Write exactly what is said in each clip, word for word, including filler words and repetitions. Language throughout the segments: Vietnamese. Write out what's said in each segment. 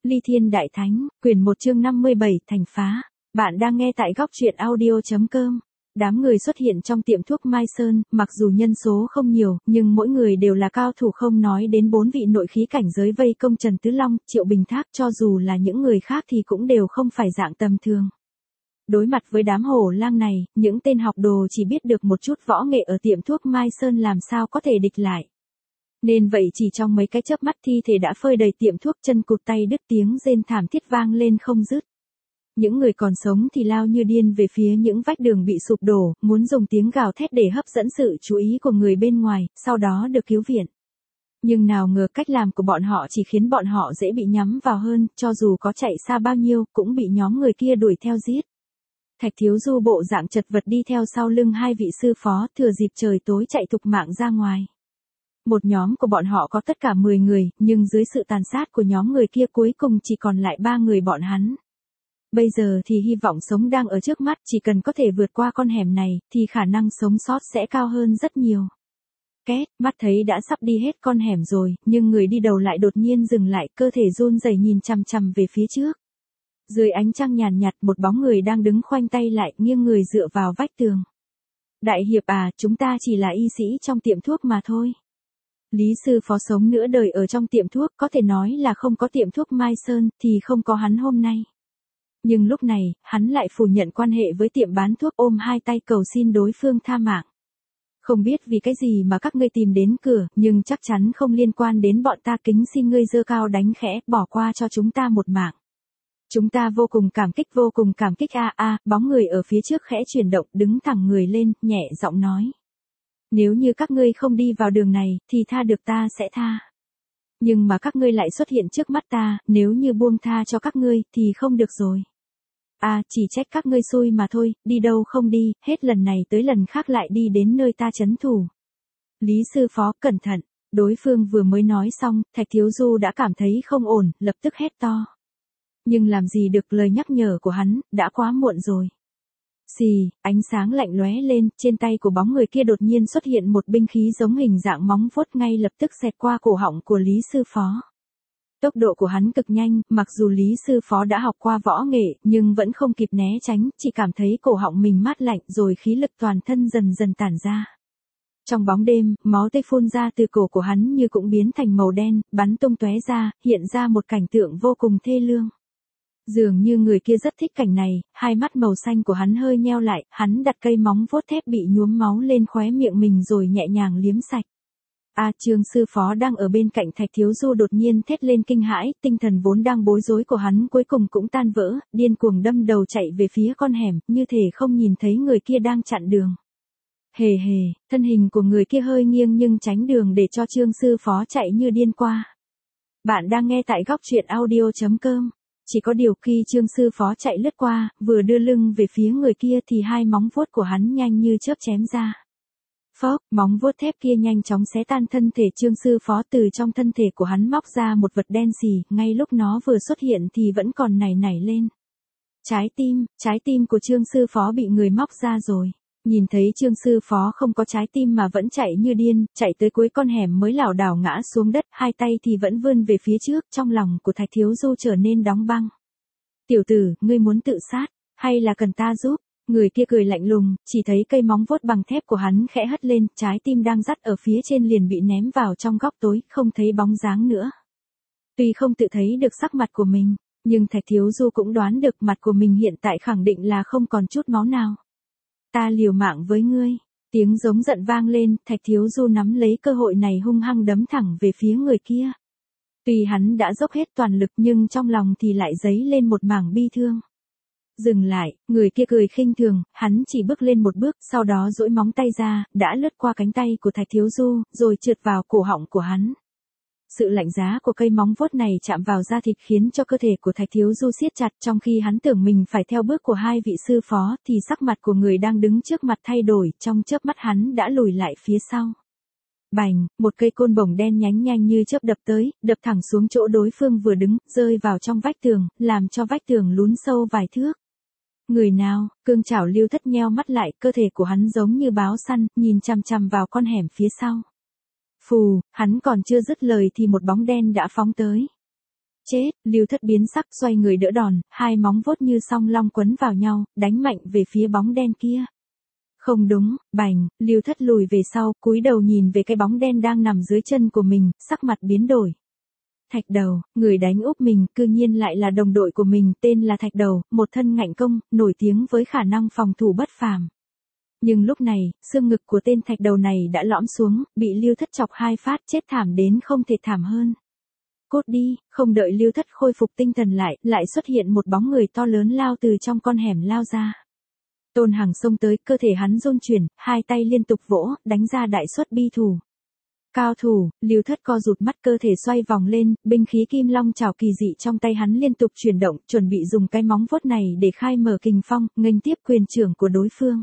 Ly Thiên Đại Thánh, quyển một chương năm mươi bảy, thành phá. Bạn đang nghe tại góc truyện audio chấm com. Đám người xuất hiện trong tiệm thuốc Mai Sơn, mặc dù nhân số không nhiều, nhưng mỗi người đều là cao thủ, không nói đến bốn vị nội khí cảnh giới vây công Trần Tứ Long, Triệu Bình Thác, cho dù là những người khác thì cũng đều không phải dạng tầm thường. Đối mặt với đám hổ lang này, những tên học đồ chỉ biết được một chút võ nghệ ở tiệm thuốc Mai Sơn làm sao có thể địch lại. Nên vậy chỉ trong mấy cái chớp mắt thi thể đã phơi đầy tiệm thuốc, chân cụt tay đứt, tiếng rên thảm thiết vang lên không dứt. Những người còn sống thì lao như điên về phía những vách đường bị sụp đổ, muốn dùng tiếng gào thét để hấp dẫn sự chú ý của người bên ngoài, sau đó được cứu viện. Nhưng nào ngờ cách làm của bọn họ chỉ khiến bọn họ dễ bị nhắm vào hơn, cho dù có chạy xa bao nhiêu cũng bị nhóm người kia đuổi theo giết. Thạch Thiếu Du bộ dạng chật vật đi theo sau lưng hai vị sư phó, thừa dịp trời tối chạy thục mạng ra ngoài. Một nhóm của bọn họ có tất cả mười người, nhưng dưới sự tàn sát của nhóm người kia cuối cùng chỉ còn lại ba người bọn hắn. Bây giờ thì hy vọng sống đang ở trước mắt, chỉ cần có thể vượt qua con hẻm này, thì khả năng sống sót sẽ cao hơn rất nhiều. Két, mắt thấy đã sắp đi hết con hẻm rồi, nhưng người đi đầu lại đột nhiên dừng lại, cơ thể run rẩy nhìn chằm chằm về phía trước. Dưới ánh trăng nhàn nhạt, một bóng người đang đứng khoanh tay lại, nghiêng người dựa vào vách tường. Đại hiệp à, chúng ta chỉ là y sĩ trong tiệm thuốc mà thôi. Lý sư phó sống nửa đời ở trong tiệm thuốc, có thể nói là không có tiệm thuốc Mai Sơn, thì không có hắn hôm nay. Nhưng lúc này, hắn lại phủ nhận quan hệ với tiệm bán thuốc, ôm hai tay cầu xin đối phương tha mạng. Không biết vì cái gì mà các ngươi tìm đến cửa, nhưng chắc chắn không liên quan đến bọn ta, kính xin ngươi giơ cao đánh khẽ, bỏ qua cho chúng ta một mạng. Chúng ta vô cùng cảm kích, vô cùng cảm kích a a, bóng người ở phía trước khẽ chuyển động, đứng thẳng người lên, nhẹ giọng nói. Nếu như các ngươi không đi vào đường này, thì tha được ta sẽ tha. Nhưng mà các ngươi lại xuất hiện trước mắt ta, nếu như buông tha cho các ngươi, thì không được rồi. À, chỉ trách các ngươi xui mà thôi, đi đâu không đi, hết lần này tới lần khác lại đi đến nơi ta trấn thủ. Lý sư phó, cẩn thận, đối phương vừa mới nói xong, Thạch Thiếu Du đã cảm thấy không ổn, lập tức hét to. Nhưng làm gì được lời nhắc nhở của hắn, đã quá muộn rồi. Xì, ánh sáng lạnh lóe lên, trên tay của bóng người kia đột nhiên xuất hiện một binh khí giống hình dạng móng vuốt, ngay lập tức xẹt qua cổ họng của Lý sư phó. Tốc độ của hắn cực nhanh, mặc dù Lý sư phó đã học qua võ nghệ, nhưng vẫn không kịp né tránh, chỉ cảm thấy cổ họng mình mát lạnh, rồi khí lực toàn thân dần dần tản ra. Trong bóng đêm, máu tươi phun ra từ cổ của hắn như cũng biến thành màu đen, bắn tung tóe ra, hiện ra một cảnh tượng vô cùng thê lương. Dường như người kia rất thích cảnh này, hai mắt màu xanh của hắn hơi nheo lại, hắn đặt cây móng vuốt thép bị nhuốm máu lên khóe miệng mình rồi nhẹ nhàng liếm sạch. A Trương sư phó đang ở bên cạnh Thạch Thiếu Du đột nhiên thét lên kinh hãi, tinh thần vốn đang bối rối của hắn cuối cùng cũng tan vỡ, điên cuồng đâm đầu chạy về phía con hẻm, như thể không nhìn thấy người kia đang chặn đường. Hề hề, thân hình của người kia hơi nghiêng nhưng tránh đường để cho Trương sư phó chạy như điên qua. Bạn đang nghe tại góc truyện audio chấm com. Chỉ có điều khi Trương sư phó chạy lướt qua, vừa đưa lưng về phía người kia thì hai móng vuốt của hắn nhanh như chớp chém ra. Phốc, móng vuốt thép kia nhanh chóng xé tan thân thể Trương sư phó, từ trong thân thể của hắn móc ra một vật đen xì, ngay lúc nó vừa xuất hiện thì vẫn còn nảy nảy lên. Trái tim, trái tim của Trương sư phó bị người móc ra rồi. Nhìn thấy Trương sư phó không có trái tim mà vẫn chạy như điên, chạy tới cuối con hẻm mới lảo đảo ngã xuống đất, hai tay thì vẫn vươn về phía trước, trong lòng của Thạch Thiếu Du trở nên đóng băng. Tiểu tử, ngươi muốn tự sát, hay là cần ta giúp? Người kia cười lạnh lùng, chỉ thấy cây móng vuốt bằng thép của hắn khẽ hất lên, trái tim đang dắt ở phía trên liền bị ném vào trong góc tối, không thấy bóng dáng nữa. Tuy không tự thấy được sắc mặt của mình, nhưng Thạch Thiếu Du cũng đoán được mặt của mình hiện tại khẳng định là không còn chút máu nào. Ta liều mạng với ngươi. Tiếng giống giận vang lên, Thạch Thiếu Du nắm lấy cơ hội này hung hăng đấm thẳng về phía người kia. Tuy hắn đã dốc hết toàn lực nhưng trong lòng thì lại dấy lên một mảng bi thương. Dừng lại, người kia cười khinh thường, hắn chỉ bước lên một bước, sau đó duỗi móng tay ra, đã lướt qua cánh tay của Thạch Thiếu Du, rồi trượt vào cổ họng của hắn. Sự lạnh giá của cây móng vuốt này chạm vào da thịt khiến cho cơ thể của Thạch Thiếu Du siết chặt, trong khi hắn tưởng mình phải theo bước của hai vị sư phó, thì sắc mặt của người đang đứng trước mặt thay đổi, trong chớp mắt hắn đã lùi lại phía sau. Bành, một cây côn bổng đen nhánh nhanh như chớp đập tới, đập thẳng xuống chỗ đối phương vừa đứng, rơi vào trong vách tường, làm cho vách tường lún sâu vài thước. Người nào? Cương Trảo Lưu Thất nheo mắt lại, cơ thể của hắn giống như báo săn, nhìn chằm chằm vào con hẻm phía sau. Phù, hắn còn chưa dứt lời thì một bóng đen đã phóng tới. Chết, Lưu Thất biến sắc xoay người đỡ đòn, hai móng vuốt như song long quấn vào nhau, đánh mạnh về phía bóng đen kia. Không đúng, bành, Lưu Thất lùi về sau, cúi đầu nhìn về cái bóng đen đang nằm dưới chân của mình, sắc mặt biến đổi. Thạch Đầu, người đánh úp mình, cư nhiên lại là đồng đội của mình, tên là Thạch Đầu, một thân ngạnh công, nổi tiếng với khả năng phòng thủ bất phàm. Nhưng lúc này, xương ngực của tên Thạch Đầu này đã lõm xuống, bị Lưu Thất chọc hai phát, chết thảm đến không thể thảm hơn. Cốt đi, không đợi Lưu Thất khôi phục tinh thần lại, lại xuất hiện một bóng người to lớn lao từ trong con hẻm lao ra. Tôn Hằng xông tới, cơ thể hắn run chuyển, hai tay liên tục vỗ, đánh ra đại xuất bi thủ. Cao thủ, Lưu Thất co rụt mắt, cơ thể xoay vòng lên, binh khí kim long chảo kỳ dị trong tay hắn liên tục chuyển động, chuẩn bị dùng cái móng vuốt này để khai mở kình phong, nghênh tiếp quyền trưởng của đối phương.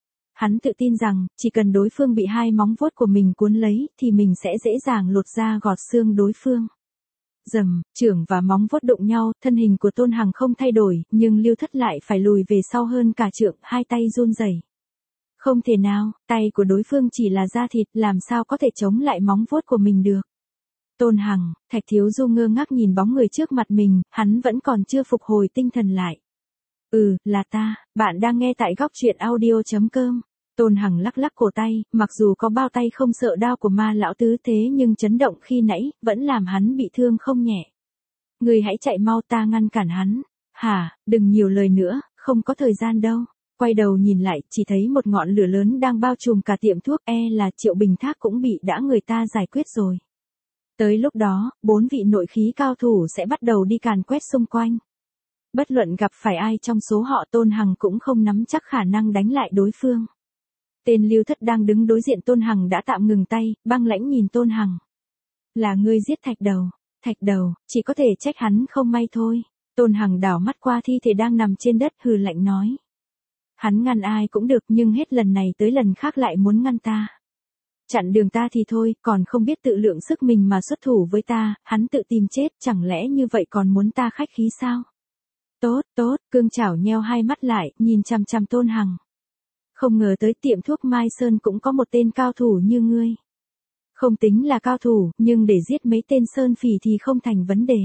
Hắn tự tin rằng, chỉ cần đối phương bị hai móng vuốt của mình cuốn lấy, thì mình sẽ dễ dàng lột da gọt xương đối phương. Rầm, trưởng và móng vuốt đụng nhau, thân hình của Tôn Hằng không thay đổi, nhưng Lưu Thất lại phải lùi về sau hơn cả trượng, hai tay run rẩy. Không thể nào, tay của đối phương chỉ là da thịt, làm sao có thể chống lại móng vuốt của mình được. Tôn Hằng, Thạch Thiếu Du ngơ ngác nhìn bóng người trước mặt mình, hắn vẫn còn chưa phục hồi tinh thần lại. Ừ, là ta, bạn đang nghe tại góc truyện audio chấm com. Tôn Hằng lắc lắc cổ tay, mặc dù có bao tay không sợ đao của ma lão tứ thế nhưng chấn động khi nãy, vẫn làm hắn bị thương không nhẹ. Người hãy chạy mau, ta ngăn cản hắn. Hả, đừng nhiều lời nữa, không có thời gian đâu. Quay đầu nhìn lại, chỉ thấy một ngọn lửa lớn đang bao trùm cả tiệm thuốc, e là Triệu Bình Thác cũng bị đã người ta giải quyết rồi. Tới lúc đó, bốn vị nội khí cao thủ sẽ bắt đầu đi càn quét xung quanh. Bất luận gặp phải ai trong số họ, Tôn Hằng cũng không nắm chắc khả năng đánh lại đối phương. Tên Lưu Thất đang đứng đối diện Tôn Hằng đã tạm ngừng tay, băng lãnh nhìn Tôn Hằng. Là ngươi giết Thạch Đầu. Thạch Đầu, chỉ có thể trách hắn không may thôi. Tôn Hằng đảo mắt qua thi thể đang nằm trên đất, hừ lạnh nói. Hắn ngăn ai cũng được, nhưng hết lần này tới lần khác lại muốn ngăn ta. Chặn đường ta thì thôi, còn không biết tự lượng sức mình mà xuất thủ với ta, hắn tự tìm chết, chẳng lẽ như vậy còn muốn ta khách khí sao? Tốt, tốt, Cương Chảo nheo hai mắt lại, nhìn chằm chằm Tôn Hằng. Không ngờ tới tiệm thuốc Mai Sơn cũng có một tên cao thủ như ngươi. Không tính là cao thủ, nhưng để giết mấy tên sơn phỉ thì không thành vấn đề.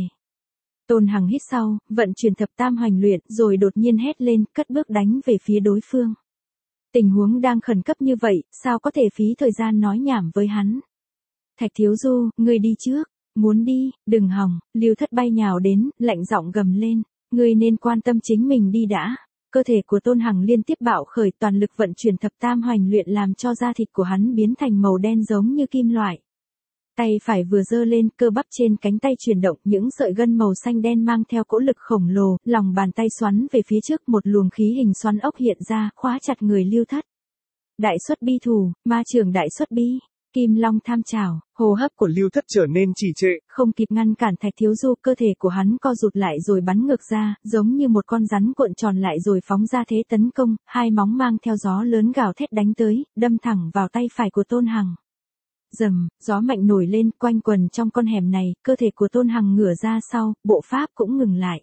Tôn Hằng hít sau, vận chuyển thập tam hoành luyện, rồi đột nhiên hét lên, cất bước đánh về phía đối phương. Tình huống đang khẩn cấp như vậy, sao có thể phí thời gian nói nhảm với hắn. Thạch Thiếu Du, ngươi đi trước. Muốn đi, đừng hòng. Lưu Thất bay nhào đến, lạnh giọng gầm lên. Ngươi nên quan tâm chính mình đi đã. Cơ thể của Tôn Hằng liên tiếp bạo khởi, toàn lực vận chuyển thập tam hoành luyện làm cho da thịt của hắn biến thành màu đen giống như kim loại. Tay phải vừa giơ lên, cơ bắp trên cánh tay chuyển động, những sợi gân màu xanh đen mang theo cỗ lực khổng lồ, lòng bàn tay xoắn về phía trước, một luồng khí hình xoắn ốc hiện ra, khóa chặt người Lưu Thất. Đại xuất bi thủ, ma trường đại xuất bi, Kim Long tham chảo, hô hấp của Lưu Thất trở nên trì trệ, không kịp ngăn cản Thạch Thiếu Du, cơ thể của hắn co rụt lại rồi bắn ngược ra, giống như một con rắn cuộn tròn lại rồi phóng ra thế tấn công, hai móng mang theo gió lớn gào thét đánh tới, đâm thẳng vào tay phải của Tôn Hằng. Rầm, gió mạnh nổi lên, quanh quần trong con hẻm này, cơ thể của Tôn Hằng ngửa ra sau, bộ pháp cũng ngừng lại.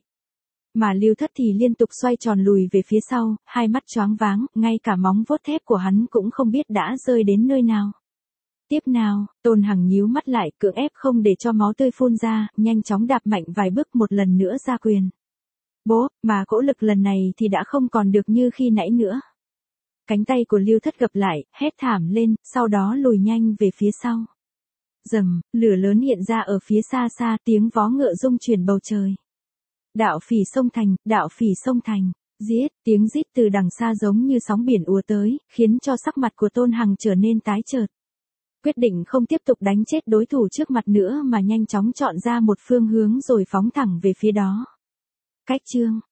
Mà Lưu Thất thì liên tục xoay tròn lùi về phía sau, hai mắt choáng váng, ngay cả móng vuốt thép của hắn cũng không biết đã rơi đến nơi nào. Tiếp nào, Tôn Hằng nhíu mắt lại, cưỡng ép không để cho máu tươi phun ra, nhanh chóng đạp mạnh vài bước một lần nữa ra quyền. Bố, mà cỗ lực lần này thì đã không còn được như khi nãy nữa. Cánh tay của Lưu Thất gập lại, hét thảm lên, sau đó lùi nhanh về phía sau. Rầm, lửa lớn hiện ra ở phía xa xa, tiếng vó ngựa rung chuyển bầu trời. Đạo phỉ sông thành, đạo phỉ sông thành, giết, tiếng rít từ đằng xa giống như sóng biển ùa tới, khiến cho sắc mặt của Tôn Hằng trở nên tái chợt. Quyết định không tiếp tục đánh chết đối thủ trước mặt nữa mà nhanh chóng chọn ra một phương hướng rồi phóng thẳng về phía đó. Cách chương